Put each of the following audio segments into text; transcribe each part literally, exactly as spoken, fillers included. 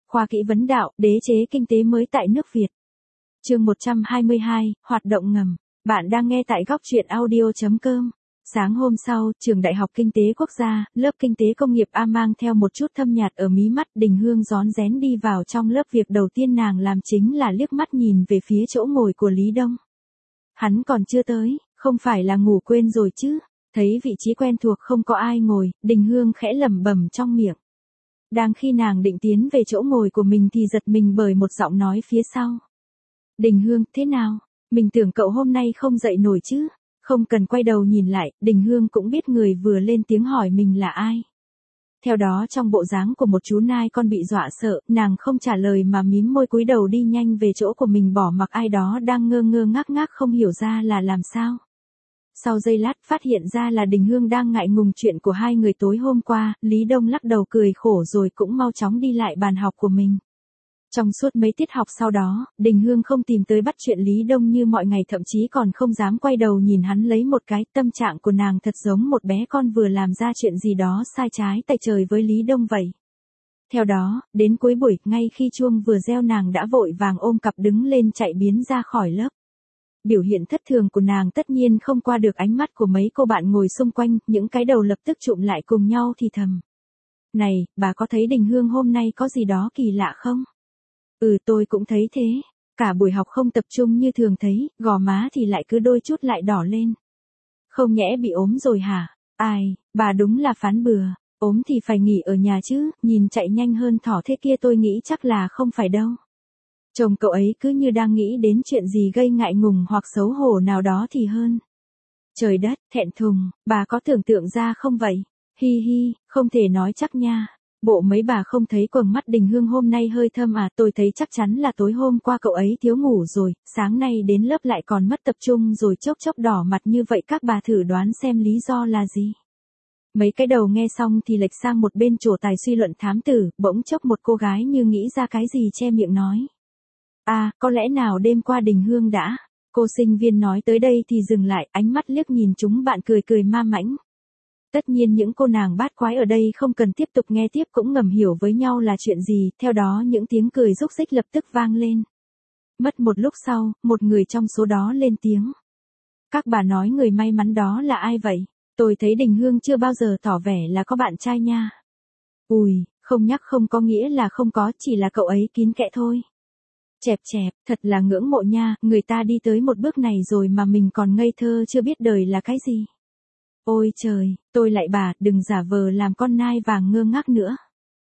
khoa kỹ vấn đạo, đế chế kinh tế mới tại nước Việt. Chương một trăm hai mươi hai, hoạt động ngầm. Bạn đang nghe tại góc truyện audio chấm com. Sáng hôm sau, trường Đại học Kinh tế Quốc gia, lớp Kinh tế Công nghiệp A mang theo một chút thâm nhạt ở mí mắt, Đình Hương rón rén đi vào trong lớp. Việc đầu tiên nàng làm chính là liếc mắt nhìn về phía chỗ ngồi của Lý Đông. Hắn còn chưa tới, không phải là ngủ quên rồi chứ? Thấy vị trí quen thuộc không có ai ngồi, Đình Hương khẽ lẩm bẩm trong miệng. Đang khi nàng định tiến về chỗ ngồi của mình thì giật mình bởi một giọng nói phía sau. Đình Hương, thế nào? Mình tưởng cậu hôm nay không dậy nổi chứ? Không cần quay đầu nhìn lại, Đình Hương cũng biết người vừa lên tiếng hỏi mình là ai. Theo đó trong bộ dáng của một chú nai con bị dọa sợ, nàng không trả lời mà mím môi cúi đầu đi nhanh về chỗ của mình, bỏ mặc ai đó đang ngơ ngơ ngác ngác không hiểu ra là làm sao. Sau giây lát phát hiện ra là Đình Hương đang ngại ngùng chuyện của hai người tối hôm qua, Lý Đông lắc đầu cười khổ rồi cũng mau chóng đi lại bàn học của mình. Trong suốt mấy tiết học sau đó, Đình Hương không tìm tới bắt chuyện Lý Đông như mọi ngày, thậm chí còn không dám quay đầu nhìn hắn lấy một cái. Tâm trạng của nàng thật giống một bé con vừa làm ra chuyện gì đó sai trái tại trời với Lý Đông vậy. Theo đó, đến cuối buổi, ngay khi chuông vừa reo nàng đã vội vàng ôm cặp đứng lên chạy biến ra khỏi lớp. Biểu hiện thất thường của nàng tất nhiên không qua được ánh mắt của mấy cô bạn ngồi xung quanh, những cái đầu lập tức chụm lại cùng nhau thì thầm. Này, bà có thấy Đình Hương hôm nay có gì đó kỳ lạ không? Ừ, tôi cũng thấy thế. Cả buổi học không tập trung như thường thấy, gò má thì lại cứ đôi chút lại đỏ lên. Không nhẽ bị ốm rồi hả? Ai, bà đúng là phán bừa. Ốm thì phải nghỉ ở nhà chứ, nhìn chạy nhanh hơn thỏ thế kia tôi nghĩ chắc là không phải đâu. Chồng cậu ấy cứ như đang nghĩ đến chuyện gì gây ngại ngùng hoặc xấu hổ nào đó thì hơn. Trời đất, thẹn thùng, bà có tưởng tượng ra không vậy? Hi hi, không thể nói chắc nha. Bộ mấy bà không thấy quầng mắt Đình Hương hôm nay hơi thâm à? Tôi thấy chắc chắn là tối hôm qua cậu ấy thiếu ngủ rồi, sáng nay đến lớp lại còn mất tập trung rồi chốc chốc đỏ mặt như vậy, các bà thử đoán xem lý do là gì. Mấy cái đầu nghe xong thì lệch sang một bên trổ tài suy luận thám tử, bỗng chốc một cô gái như nghĩ ra cái gì che miệng nói. À, có lẽ nào đêm qua Đình Hương đã. Cô sinh viên nói tới đây thì dừng lại, ánh mắt liếc nhìn chúng bạn cười cười ma mãnh. Tất nhiên những cô nàng bát quái ở đây không cần tiếp tục nghe tiếp cũng ngầm hiểu với nhau là chuyện gì, theo đó những tiếng cười rúc rích lập tức vang lên. Mất một lúc sau, một người trong số đó lên tiếng. Các bà nói người may mắn đó là ai vậy? Tôi thấy Đình Hương chưa bao giờ tỏ vẻ là có bạn trai nha. Ùi, không nhắc không có nghĩa là không có, chỉ là cậu ấy kín kẽ thôi. Chẹp chẹp, thật là ngưỡng mộ nha, người ta đi tới một bước này rồi mà mình còn ngây thơ chưa biết đời là cái gì. Ôi trời, tôi lại bà, đừng giả vờ làm con nai vàng ngơ ngác nữa.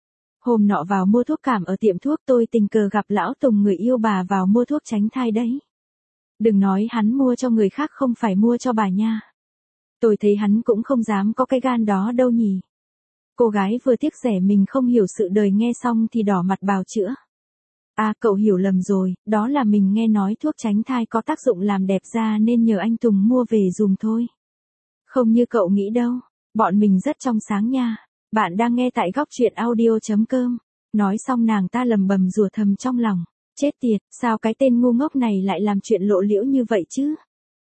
Hôm nọ vào mua thuốc cảm ở tiệm thuốc tôi tình cờ gặp lão Tùng người yêu bà vào mua thuốc tránh thai đấy. Đừng nói hắn mua cho người khác không phải mua cho bà nha. Tôi thấy hắn cũng không dám có cái gan đó đâu nhỉ. Cô gái vừa tiếc rẻ mình không hiểu sự đời nghe xong thì đỏ mặt bào chữa. À, cậu hiểu lầm rồi, đó là mình nghe nói thuốc tránh thai có tác dụng làm đẹp da nên nhờ anh Tùng mua về dùng thôi. Không như cậu nghĩ đâu, bọn mình rất trong sáng nha. Bạn đang nghe tại góc truyện audio chấm com. Nói xong nàng ta lầm bầm rủa thầm trong lòng. Chết tiệt, sao cái tên ngu ngốc này lại làm chuyện lộ liễu như vậy chứ?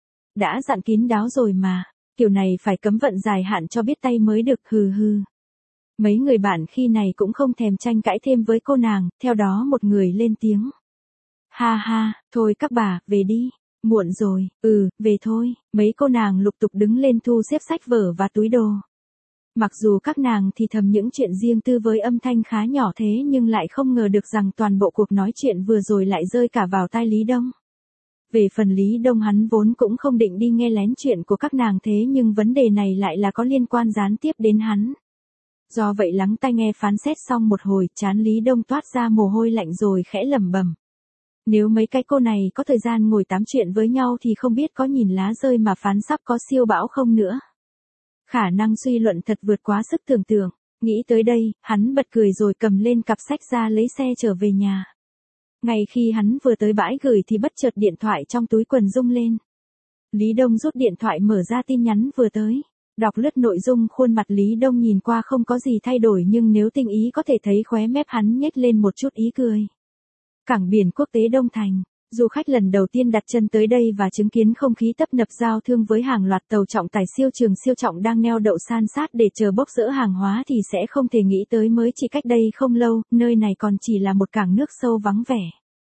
Đã dặn kín đáo rồi mà, kiểu này phải cấm vận dài hạn cho biết tay mới được, hừ hừ. Mấy người bạn khi này cũng không thèm tranh cãi thêm với cô nàng, theo đó một người lên tiếng. Ha ha, thôi các bà, về đi. Muộn rồi, ừ, về thôi. Mấy cô nàng lục tục đứng lên thu xếp sách vở và túi đồ. Mặc dù các nàng thì thầm những chuyện riêng tư với âm thanh khá nhỏ thế nhưng lại không ngờ được rằng toàn bộ cuộc nói chuyện vừa rồi lại rơi cả vào tai Lý Đông. Về phần Lý Đông, hắn vốn cũng không định đi nghe lén chuyện của các nàng thế nhưng vấn đề này lại là có liên quan gián tiếp đến hắn. Do vậy lắng tai nghe phán xét xong một hồi, trán Lý Đông toát ra mồ hôi lạnh rồi khẽ lẩm bẩm. Nếu mấy cái cô này có thời gian ngồi tám chuyện với nhau thì không biết có nhìn lá rơi mà phán sắp có siêu bão không nữa. Khả năng suy luận thật vượt quá sức tưởng tượng. Nghĩ tới đây, hắn bật cười rồi cầm lên cặp sách ra lấy xe trở về nhà. Ngay khi hắn vừa tới bãi gửi thì bất chợt điện thoại trong túi quần rung lên. Lý Đông rút điện thoại mở ra tin nhắn vừa tới. Đọc lướt nội dung, khuôn mặt Lý Đông nhìn qua không có gì thay đổi nhưng nếu tinh ý có thể thấy khóe mép hắn nhếch lên một chút ý cười. Cảng biển quốc tế Đông Thành. Du khách lần đầu tiên đặt chân tới đây và chứng kiến không khí tấp nập giao thương với hàng loạt tàu trọng tải siêu trường siêu trọng đang neo đậu san sát để chờ bốc dỡ hàng hóa thì sẽ không thể nghĩ tới mới chỉ cách đây không lâu, nơi này còn chỉ là một cảng nước sâu vắng vẻ.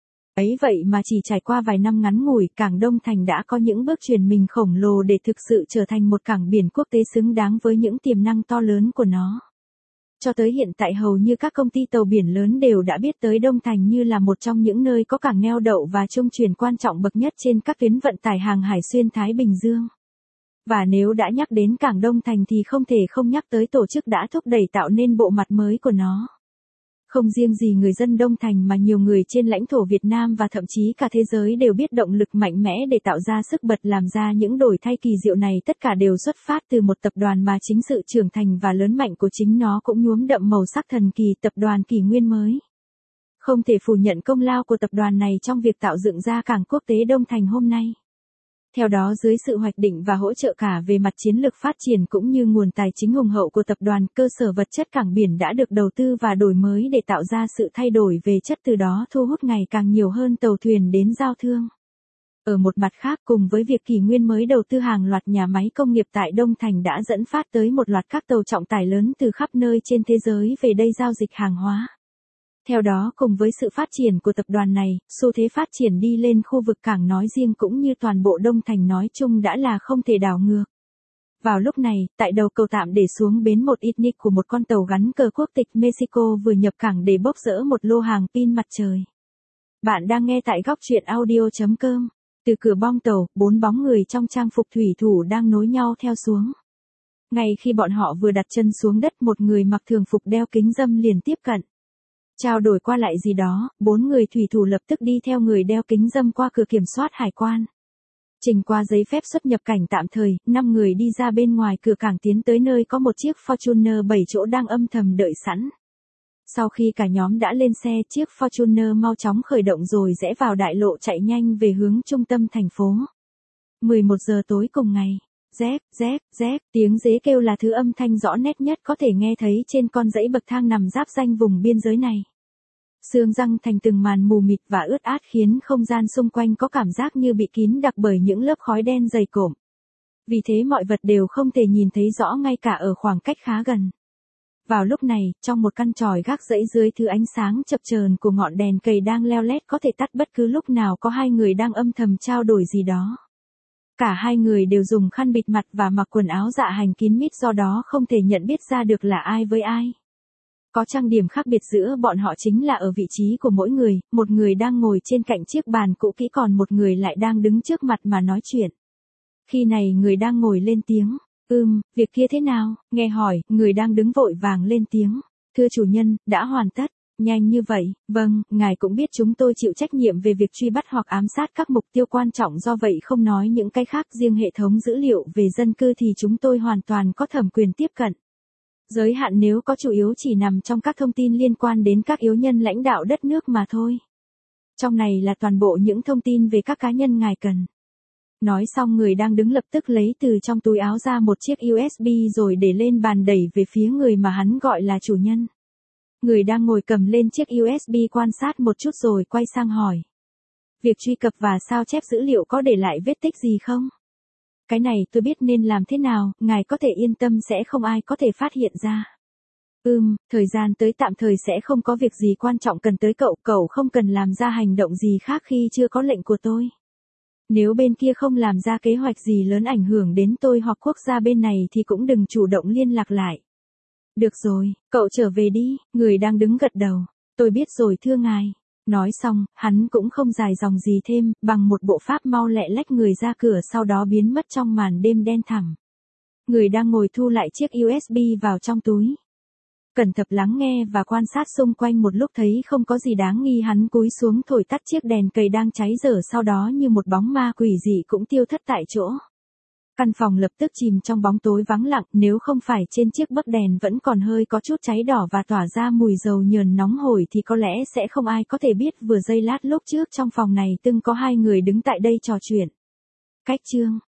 Ấy vậy mà chỉ trải qua vài năm ngắn ngủi, cảng Đông Thành đã có những bước chuyển mình khổng lồ để thực sự trở thành một cảng biển quốc tế xứng đáng với những tiềm năng to lớn của nó. Cho tới hiện tại hầu như các công ty tàu biển lớn đều đã biết tới Đông Thành như là một trong những nơi có cảng neo đậu và trung chuyển quan trọng bậc nhất trên các tuyến vận tải hàng hải xuyên Thái Bình Dương. Và nếu đã nhắc đến cảng Đông Thành thì không thể không nhắc tới tổ chức đã thúc đẩy tạo nên bộ mặt mới của nó. Không riêng gì người dân Đông Thành mà nhiều người trên lãnh thổ Việt Nam và thậm chí cả thế giới đều biết động lực mạnh mẽ để tạo ra sức bật làm ra những đổi thay kỳ diệu này, tất cả đều xuất phát từ một tập đoàn mà chính sự trưởng thành và lớn mạnh của chính nó cũng nhuốm đậm màu sắc thần kỳ, tập đoàn Kỷ Nguyên mới. Không thể phủ nhận công lao của tập đoàn này trong việc tạo dựng ra cảng quốc tế Đông Thành hôm nay. Theo đó, dưới sự hoạch định và hỗ trợ cả về mặt chiến lược phát triển cũng như nguồn tài chính hùng hậu của tập đoàn, cơ sở vật chất cảng biển đã được đầu tư và đổi mới để tạo ra sự thay đổi về chất, từ đó thu hút ngày càng nhiều hơn tàu thuyền đến giao thương. Ở một mặt khác, cùng với việc Kỷ Nguyên mới đầu tư hàng loạt nhà máy công nghiệp tại Đông Thành đã dẫn phát tới một loạt các tàu trọng tải lớn từ khắp nơi trên thế giới về đây giao dịch hàng hóa. Theo đó, cùng với sự phát triển của tập đoàn này, xu thế phát triển đi lên khu vực cảng nói riêng cũng như toàn bộ Đông Thành nói chung đã là không thể đảo ngược. Vào lúc này, tại đầu cầu tạm để xuống bến một ít nick của một con tàu gắn cờ quốc tịch Mexico vừa nhập cảng để bốc dỡ một lô hàng pin mặt trời. Bạn đang nghe tại góc truyện audio chấm com. Từ cửa bong tàu, bốn bóng người trong trang phục thủy thủ đang nối nhau theo xuống. Ngay khi bọn họ vừa đặt chân xuống đất, một người mặc thường phục đeo kính râm liền tiếp cận. Trao đổi qua lại gì đó, bốn người thủy thủ lập tức đi theo người đeo kính râm qua cửa kiểm soát hải quan. Trình qua giấy phép xuất nhập cảnh tạm thời, năm người đi ra bên ngoài cửa cảng tiến tới nơi có một chiếc Fortuner bảy chỗ đang âm thầm đợi sẵn. Sau khi cả nhóm đã lên xe, chiếc Fortuner mau chóng khởi động rồi rẽ vào đại lộ chạy nhanh về hướng trung tâm thành phố. mười một giờ tối cùng ngày. Rép, rép, rép, tiếng dế kêu là thứ âm thanh rõ nét nhất có thể nghe thấy trên con dãy bậc thang nằm giáp ranh vùng biên giới này. Xương răng thành từng màn mù mịt và ướt át khiến không gian xung quanh có cảm giác như bị kín đặc bởi những lớp khói đen dày cộm. Vì thế mọi vật đều không thể nhìn thấy rõ ngay cả ở khoảng cách khá gần. Vào lúc này, trong một căn tròi gác dãy dưới thứ ánh sáng chập chờn của ngọn đèn cầy đang leo lét có thể tắt bất cứ lúc nào, có hai người đang âm thầm trao đổi gì đó. Cả hai người đều dùng khăn bịt mặt và mặc quần áo dạ hành kín mít, do đó không thể nhận biết ra được là ai với ai. Có trang điểm khác biệt giữa bọn họ chính là ở vị trí của mỗi người, một người đang ngồi trên cạnh chiếc bàn cũ kỹ còn một người lại đang đứng trước mặt mà nói chuyện. Khi này người đang ngồi lên tiếng, ừm, việc kia thế nào, nghe hỏi, người đang đứng vội vàng lên tiếng, thưa chủ nhân, đã hoàn tất. Nhanh như vậy, vâng, ngài cũng biết chúng tôi chịu trách nhiệm về việc truy bắt hoặc ám sát các mục tiêu quan trọng, do vậy không nói những cái khác, riêng hệ thống dữ liệu về dân cư thì chúng tôi hoàn toàn có thẩm quyền tiếp cận. Giới hạn nếu có chủ yếu chỉ nằm trong các thông tin liên quan đến các yếu nhân lãnh đạo đất nước mà thôi. Trong này là toàn bộ những thông tin về các cá nhân ngài cần. Nói xong người đang đứng lập tức lấy từ trong túi áo ra một chiếc u ét bê rồi để lên bàn đẩy về phía người mà hắn gọi là chủ nhân. Người đang ngồi cầm lên chiếc u ét bê quan sát một chút rồi quay sang hỏi. Việc truy cập và sao chép dữ liệu có để lại vết tích gì không? Cái này tôi biết nên làm thế nào, ngài có thể yên tâm sẽ không ai có thể phát hiện ra. Ừm, thời gian tới tạm thời sẽ không có việc gì quan trọng cần tới cậu, cậu không cần làm ra hành động gì khác khi chưa có lệnh của tôi. Nếu bên kia không làm ra kế hoạch gì lớn ảnh hưởng đến tôi hoặc quốc gia bên này thì cũng đừng chủ động liên lạc lại. Được rồi, cậu trở về đi, người đang đứng gật đầu. Tôi biết rồi thưa ngài. Nói xong, hắn cũng không dài dòng gì thêm, bằng một bộ pháp mau lẹ lách người ra cửa, sau đó biến mất trong màn đêm đen thẳm. Người đang ngồi thu lại chiếc u ét bê vào trong túi. Cẩn thận lắng nghe và quan sát xung quanh một lúc thấy không có gì đáng nghi, hắn cúi xuống thổi tắt chiếc đèn cầy đang cháy dở, sau đó như một bóng ma quỷ dị cũng tiêu thất tại chỗ. Căn phòng lập tức chìm trong bóng tối vắng lặng, nếu không phải trên chiếc bấc đèn vẫn còn hơi có chút cháy đỏ và tỏa ra mùi dầu nhờn nóng hổi thì có lẽ sẽ không ai có thể biết vừa giây lát lúc trước trong phòng này từng có hai người đứng tại đây trò chuyện. Cách chương